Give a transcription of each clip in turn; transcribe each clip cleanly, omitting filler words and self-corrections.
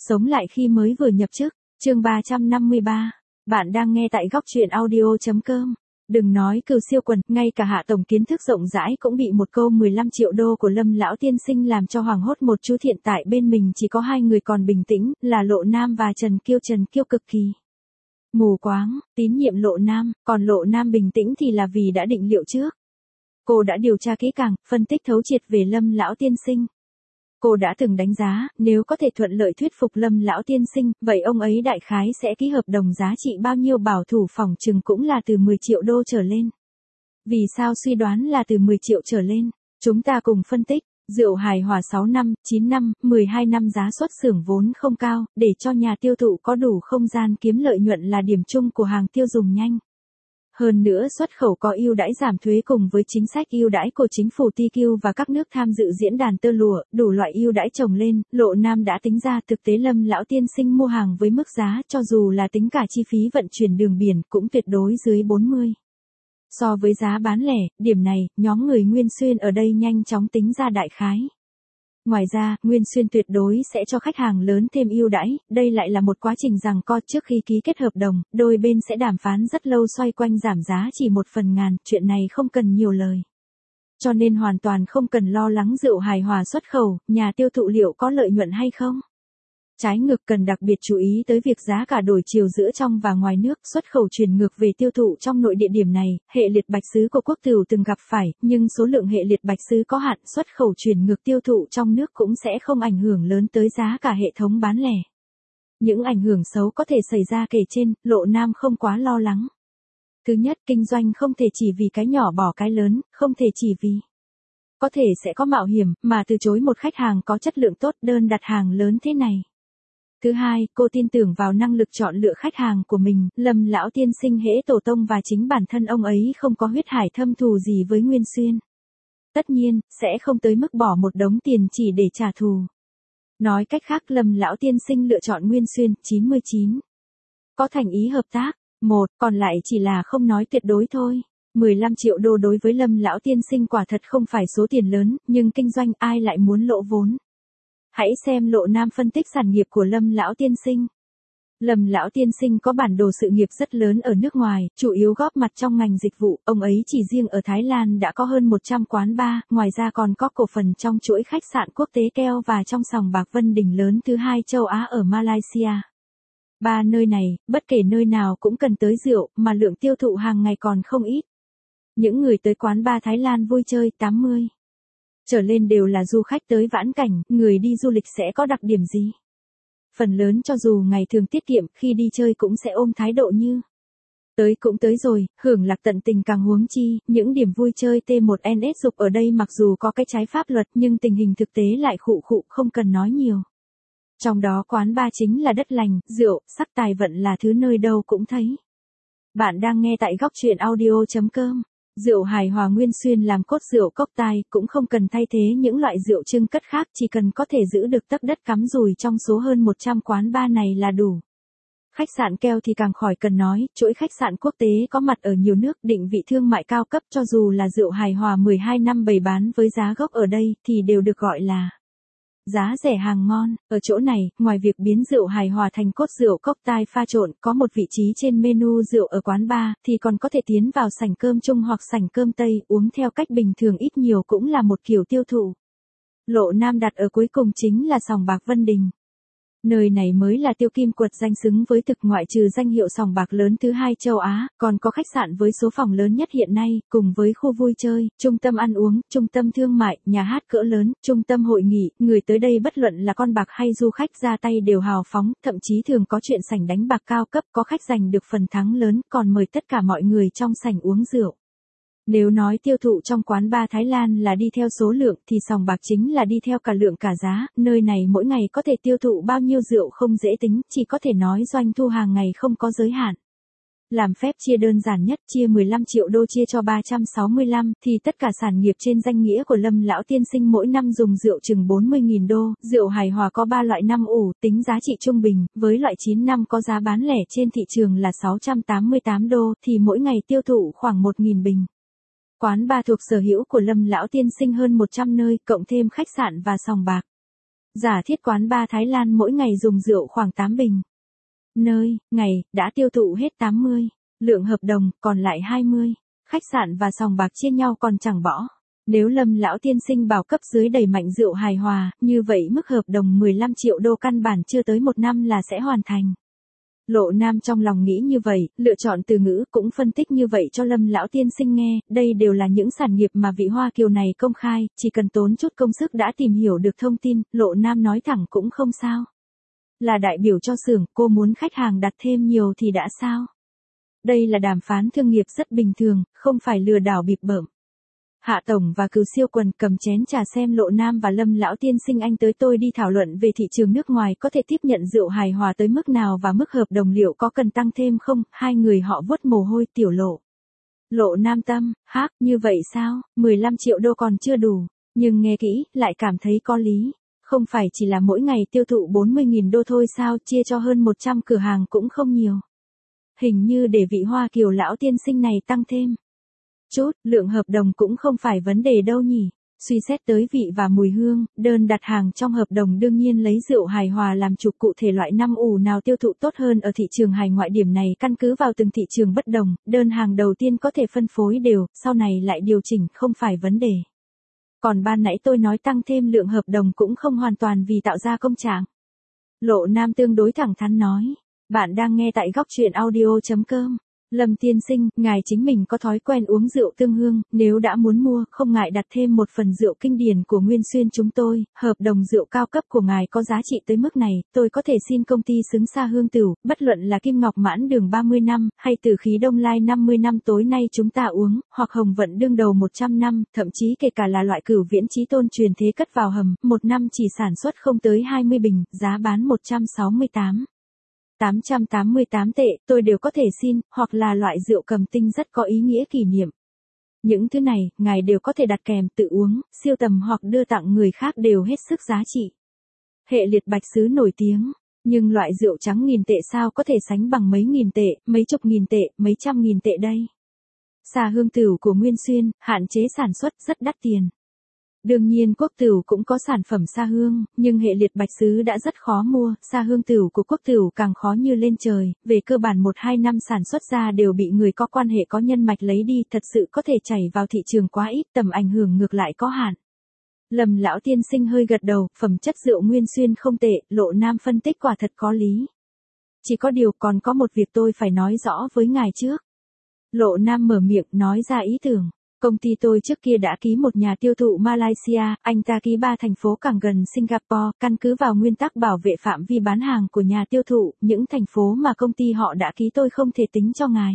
Sống lại khi mới vừa nhập chức, chương 353. Bạn đang nghe tại góc truyện audio.com. Đừng nói Cừu siêu quần, ngay cả Hạ tổng kiến thức rộng rãi cũng bị một câu 15 triệu đô của Lâm lão tiên sinh làm cho hoảng hốt một chút. Hiện tại bên mình chỉ có hai người còn bình tĩnh, là Lộ Nam và Trần Kiêu. Trần Kiêu cực kỳ mù quáng, tín nhiệm Lộ Nam, còn Lộ Nam bình tĩnh thì là vì đã định liệu trước. Cô đã điều tra kỹ càng, phân tích thấu triệt về Lâm lão tiên sinh. Cô đã từng đánh giá, nếu có thể thuận lợi thuyết phục Lâm lão tiên sinh, vậy ông ấy đại khái sẽ ký hợp đồng giá trị bao nhiêu, bảo thủ phỏng chừng cũng là từ 10 triệu đô trở lên. Vì sao suy đoán là từ 10 triệu trở lên? Chúng ta cùng phân tích. Rượu hài hòa 6 năm, 9 năm, 12 năm giá xuất xưởng vốn không cao, để cho nhà tiêu thụ có đủ không gian kiếm lợi nhuận là điểm chung của hàng tiêu dùng nhanh. Hơn nữa xuất khẩu có ưu đãi giảm thuế cùng với chính sách ưu đãi của chính phủ TQ và các nước tham dự diễn đàn tơ lụa, đủ loại ưu đãi chồng lên, Lộ Nam đã tính ra thực tế Lâm lão tiên sinh mua hàng với mức giá cho dù là tính cả chi phí vận chuyển đường biển cũng tuyệt đối dưới 40. So với giá bán lẻ, điểm này, nhóm người Nguyên Xuyên ở đây nhanh chóng tính ra đại khái. Ngoài ra, Nguyên Xuyên tuyệt đối sẽ cho khách hàng lớn thêm ưu đãi, đây lại là một quá trình giằng co trước khi ký kết hợp đồng, đôi bên sẽ đàm phán rất lâu xoay quanh giảm giá chỉ 1/1000, chuyện này không cần nhiều lời. Cho nên hoàn toàn không cần lo lắng rượu hài hòa xuất khẩu, nhà tiêu thụ liệu có lợi nhuận hay không. Trái ngược cần đặc biệt chú ý tới việc giá cả đổi chiều giữa trong và ngoài nước, xuất khẩu chuyển ngược về tiêu thụ trong nội địa. Điểm này, hệ liệt bạch sứ của Quốc Tửu từng gặp phải, nhưng số lượng hệ liệt bạch sứ có hạn, xuất khẩu chuyển ngược tiêu thụ trong nước cũng sẽ không ảnh hưởng lớn tới giá cả hệ thống bán lẻ. Những ảnh hưởng xấu có thể xảy ra kể trên, Lộ Nam không quá lo lắng. Thứ nhất, kinh doanh không thể chỉ vì cái nhỏ bỏ cái lớn, không thể chỉ vì có thể sẽ có mạo hiểm mà từ chối một khách hàng có chất lượng tốt đơn đặt hàng lớn thế này. Thứ hai, cô tin tưởng vào năng lực chọn lựa khách hàng của mình, Lâm lão tiên sinh hễ tổ tông và chính bản thân ông ấy không có huyết hải thâm thù gì với Nguyên Xuyên. Tất nhiên, sẽ không tới mức bỏ một đống tiền chỉ để trả thù. Nói cách khác, Lâm lão tiên sinh lựa chọn Nguyên Xuyên, 99. Có thành ý hợp tác, còn lại chỉ là không nói tuyệt đối thôi. 15 triệu đô đối với Lâm lão tiên sinh quả thật không phải số tiền lớn, nhưng kinh doanh ai lại muốn lỗ vốn. Hãy xem Lộ Nam phân tích sản nghiệp của Lâm lão tiên sinh. Lâm lão tiên sinh có bản đồ sự nghiệp rất lớn ở nước ngoài, chủ yếu góp mặt trong ngành dịch vụ, ông ấy chỉ riêng ở Thái Lan đã có hơn 100 quán bar, ngoài ra còn có cổ phần trong chuỗi khách sạn quốc tế Keo và trong sòng bạc Vân Đình lớn thứ hai châu Á ở Malaysia. Ba nơi này, bất kể nơi nào cũng cần tới rượu, mà lượng tiêu thụ hàng ngày còn không ít. Những người tới quán bar Thái Lan vui chơi 80 trở lên đều là du khách tới vãn cảnh, người đi du lịch sẽ có đặc điểm gì? Phần lớn cho dù ngày thường tiết kiệm, khi đi chơi cũng sẽ ôm thái độ như tới cũng tới rồi, hưởng lạc tận tình, càng huống chi, những điểm vui chơi T1NS dục ở đây mặc dù có cái trái pháp luật nhưng tình hình thực tế lại khụ không cần nói nhiều. Trong đó quán bar chính là đất lành, rượu, sắc tài vận là thứ nơi đâu cũng thấy. Bạn đang nghe tại góc truyện audio.com. Rượu hài hòa Nguyên Xuyên làm cốt rượu cốc tai, cũng không cần thay thế những loại rượu trưng cất khác, chỉ cần có thể giữ được tấc đất cắm rùi trong số hơn 100 quán bar này là đủ. Khách sạn Keo thì càng khỏi cần nói, chuỗi khách sạn quốc tế có mặt ở nhiều nước, định vị thương mại cao cấp, cho dù là rượu hài hòa 12 năm bày bán với giá gốc ở đây thì đều được gọi là giá rẻ hàng ngon. Ở chỗ này, ngoài việc biến rượu hài hòa thành cốt rượu cốc tai pha trộn, có một vị trí trên menu rượu ở quán bar, thì còn có thể tiến vào sảnh cơm Trung hoặc sảnh cơm Tây, uống theo cách bình thường ít nhiều cũng là một kiểu tiêu thụ. Lộ Nam đặt ở cuối cùng chính là sòng bạc Vân Đình. Nơi này mới là tiêu kim quật danh xứng với thực, ngoại trừ danh hiệu sòng bạc lớn thứ hai châu Á, còn có khách sạn với số phòng lớn nhất hiện nay, cùng với khu vui chơi, trung tâm ăn uống, trung tâm thương mại, nhà hát cỡ lớn, trung tâm hội nghị, người tới đây bất luận là con bạc hay du khách ra tay đều hào phóng, thậm chí thường có chuyện sảnh đánh bạc cao cấp, có khách giành được phần thắng lớn, còn mời tất cả mọi người trong sảnh uống rượu. Nếu nói tiêu thụ trong quán bar Thái Lan là đi theo số lượng thì sòng bạc chính là đi theo cả lượng cả giá, nơi này mỗi ngày có thể tiêu thụ bao nhiêu rượu không dễ tính, chỉ có thể nói doanh thu hàng ngày không có giới hạn. Làm phép chia đơn giản nhất, chia 15 triệu đô chia cho 365, thì tất cả sản nghiệp trên danh nghĩa của Lâm lão tiên sinh mỗi năm dùng rượu chừng 40.000 đô, rượu hài hòa có 3 loại 5 ủ, tính giá trị trung bình, với loại 9 năm có giá bán lẻ trên thị trường là 688 đô, thì mỗi ngày tiêu thụ khoảng 1.000 bình. Quán bar thuộc sở hữu của Lâm lão tiên sinh hơn 100 nơi, cộng thêm khách sạn và sòng bạc. Giả thiết quán bar Thái Lan mỗi ngày dùng rượu khoảng 8 bình. Nơi, ngày, đã tiêu thụ hết 80. Lượng hợp đồng, còn lại 20. Khách sạn và sòng bạc chia nhau còn chẳng bỏ. Nếu Lâm lão tiên sinh bảo cấp dưới đẩy mạnh rượu hài hòa, như vậy mức hợp đồng 15 triệu đô căn bản chưa tới 1 năm là sẽ hoàn thành. Lộ Nam trong lòng nghĩ như vậy, lựa chọn từ ngữ cũng phân tích như vậy cho Lâm lão tiên sinh nghe, đây đều là những sản nghiệp mà vị Hoa Kiều này công khai, chỉ cần tốn chút công sức đã tìm hiểu được thông tin, Lộ Nam nói thẳng cũng không sao. Là đại biểu cho xưởng, cô muốn khách hàng đặt thêm nhiều thì đã sao? Đây là đàm phán thương nghiệp rất bình thường, không phải lừa đảo bịp bợm. Hạ Tổng và Cửu Siêu Quần cầm chén trà xem Lộ Nam và Lâm lão tiên sinh anh tới tôi đi thảo luận về thị trường nước ngoài có thể tiếp nhận rượu hài hòa tới mức nào và mức hợp đồng liệu có cần tăng thêm không, hai người họ vuốt mồ hôi tiểu Lộ. Lộ Nam tâm, như vậy sao, 15 triệu đô còn chưa đủ, nhưng nghe kỹ, lại cảm thấy có lý. Không phải chỉ là mỗi ngày tiêu thụ 40.000 đô thôi sao, chia cho hơn 100 cửa hàng cũng không nhiều. Hình như để vị Hoa Kiều lão tiên sinh này tăng thêm chút, lượng hợp đồng cũng không phải vấn đề đâu nhỉ. Suy xét tới vị và mùi hương, đơn đặt hàng trong hợp đồng đương nhiên lấy rượu hài hòa làm trục, cụ thể loại năm ủ nào tiêu thụ tốt hơn ở thị trường hải ngoại, điểm này căn cứ vào từng thị trường bất đồng, đơn hàng đầu tiên có thể phân phối đều, sau này lại điều chỉnh, không phải vấn đề. Còn ban nãy tôi nói tăng thêm lượng hợp đồng cũng không hoàn toàn vì tạo ra công trạng. Lộ Nam tương đối thẳng thắn nói. Bạn đang nghe tại góc truyện audio.com. Lâm tiên sinh, ngài chính mình có thói quen uống rượu tương hương, nếu đã muốn mua, không ngại đặt thêm một phần rượu kinh điển của Nguyên Xuyên chúng tôi, hợp đồng rượu cao cấp của ngài có giá trị tới mức này, tôi có thể xin công ty xứng Sa Hương Tửu, bất luận là Kim Ngọc Mãn Đường 30 năm, hay Tử Khí Đông Lai 50 năm tối nay chúng ta uống, hoặc Hồng Vận Đương Đầu 100 năm, thậm chí kể cả là loại Cửu Viễn Chí Tôn truyền thế cất vào hầm, một năm chỉ sản xuất không tới 20 bình, giá bán 888 tệ, tôi đều có thể xin, hoặc là loại rượu cầm tinh rất có ý nghĩa kỷ niệm. Những thứ này, ngài đều có thể đặt kèm tự uống, siêu tầm hoặc đưa tặng người khác đều hết sức giá trị. Hệ liệt bạch sứ nổi tiếng, nhưng loại rượu trắng 1.000 tệ sao có thể sánh bằng mấy nghìn tệ, mấy chục nghìn tệ, mấy trăm nghìn tệ đây. Sa Hương Tửu của Nguyên Xuyên, hạn chế sản xuất rất đắt tiền. Đương nhiên Quốc Tửu cũng có sản phẩm sa hương, nhưng hệ liệt bạch sứ đã rất khó mua, sa hương tửu của Quốc Tửu càng khó như lên trời, về cơ bản 1-2 năm sản xuất ra đều bị người có quan hệ có nhân mạch lấy đi, thật sự có thể chảy vào thị trường quá ít, tầm ảnh hưởng ngược lại có hạn. Lâm lão tiên sinh hơi gật đầu, phẩm chất rượu Nguyên Xuyên không tệ, Lộ Nam phân tích quả thật có lý. Chỉ có điều còn có một việc tôi phải nói rõ với ngài trước. Lộ Nam mở miệng nói ra ý tưởng. Công ty tôi trước kia đã ký một nhà tiêu thụ Malaysia, anh ta ký 3 thành phố càng gần Singapore, căn cứ vào nguyên tắc bảo vệ phạm vi bán hàng của nhà tiêu thụ, những thành phố mà công ty họ đã ký tôi không thể tính cho ngài.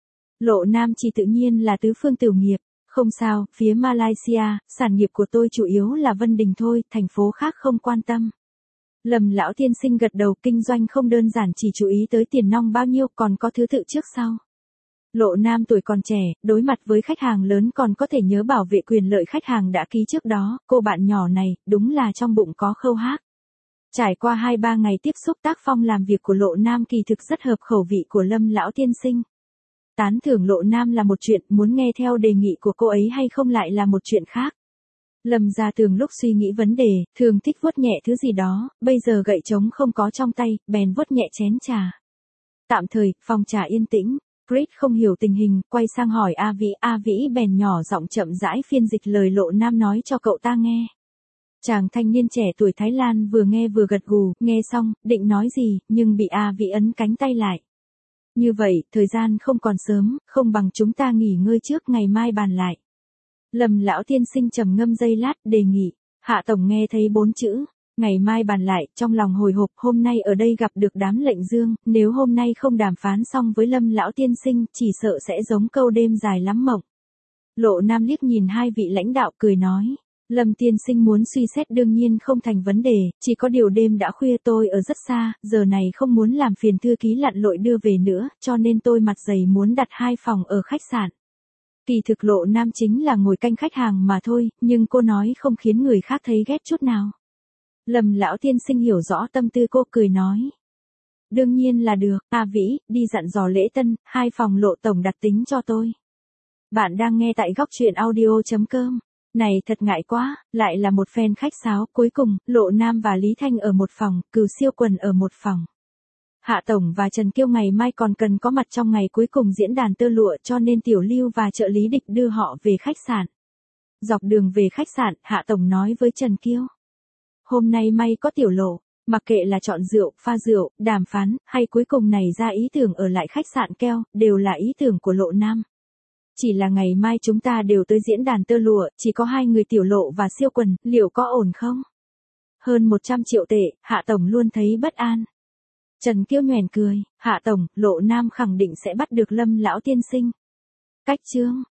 Lộ Nam chỉ tự nhiên là tứ phương tiểu nghiệp, không sao, phía Malaysia, sản nghiệp của tôi chủ yếu là Vân Đình thôi, thành phố khác không quan tâm. Lâm lão tiên sinh gật đầu, kinh doanh không đơn giản chỉ chú ý tới tiền nong bao nhiêu, còn có thứ tự trước sau. Lộ Nam tuổi còn trẻ, đối mặt với khách hàng lớn còn có thể nhớ bảo vệ quyền lợi khách hàng đã ký trước đó, cô bạn nhỏ này, đúng là trong bụng có khâu hát. Trải qua 2-3 ngày tiếp xúc tác phong làm việc của Lộ Nam kỳ thực rất hợp khẩu vị của Lâm lão tiên sinh. Tán thưởng Lộ Nam là một chuyện, muốn nghe theo đề nghị của cô ấy hay không lại là một chuyện khác. Lâm Gia Tường lúc suy nghĩ vấn đề, thường thích vuốt nhẹ thứ gì đó, bây giờ gậy trống không có trong tay, bèn vuốt nhẹ chén trà. Tạm thời, phòng trà yên tĩnh. Chris không hiểu tình hình, quay sang hỏi A Vĩ bèn nhỏ giọng chậm rãi phiên dịch lời Lộ Nam nói cho cậu ta nghe. Chàng thanh niên trẻ tuổi Thái Lan vừa nghe vừa gật gù, nghe xong, định nói gì, nhưng bị A Vĩ ấn cánh tay lại. Như vậy, thời gian không còn sớm, không bằng chúng ta nghỉ ngơi trước, ngày mai bàn lại. Lâm lão tiên sinh trầm ngâm giây lát, đề nghị. Hạ Tổng nghe thấy 4 chữ. Ngày mai bàn lại, trong lòng hồi hộp, hôm nay ở đây gặp được đám lệnh dương, nếu hôm nay không đàm phán xong với Lâm lão tiên sinh, chỉ sợ sẽ giống câu đêm dài lắm mộng. Lộ Nam liếc nhìn hai vị lãnh đạo cười nói, Lâm tiên sinh muốn suy xét đương nhiên không thành vấn đề, chỉ có điều đêm đã khuya tôi ở rất xa, giờ này không muốn làm phiền thư ký lặn lội đưa về nữa, cho nên tôi mặt dày muốn đặt 2 phòng ở khách sạn. Kỳ thực Lộ Nam chính là ngồi canh khách hàng mà thôi, nhưng cô nói không khiến người khác thấy ghét chút nào. Lâm lão tiên sinh hiểu rõ tâm tư cô, cười nói. Đương nhiên là được, A Vĩ, đi dặn dò Lễ Tân, 2 phòng Lộ tổng đặt tính cho tôi. Bạn đang nghe tại góc truyện audio.com. Này thật ngại quá, lại là một phen khách sáo, cuối cùng, Lộ Nam và Lý Thanh ở một phòng, Cửu Siêu Quần ở một phòng. Hạ Tổng và Trần Kiêu ngày mai còn cần có mặt trong ngày cuối cùng diễn đàn tơ lụa cho nên Tiểu Lưu và trợ lý Địch đưa họ về khách sạn. Dọc đường về khách sạn, Hạ Tổng nói với Trần Kiêu. Hôm nay may có Tiểu Lộ, mặc kệ là chọn rượu, pha rượu, đàm phán, hay cuối cùng này ra ý tưởng ở lại khách sạn keo, đều là ý tưởng của Lộ Nam. Chỉ là ngày mai chúng ta đều tới diễn đàn tơ lụa, chỉ có hai người Tiểu Lộ và Siêu Quần, liệu có ổn không? Hơn 100 triệu tệ, Hạ Tổng luôn thấy bất an. Trần Kiêu nhoẻn cười, Hạ Tổng, Lộ Nam khẳng định sẽ bắt được Lâm lão tiên sinh. Cách chương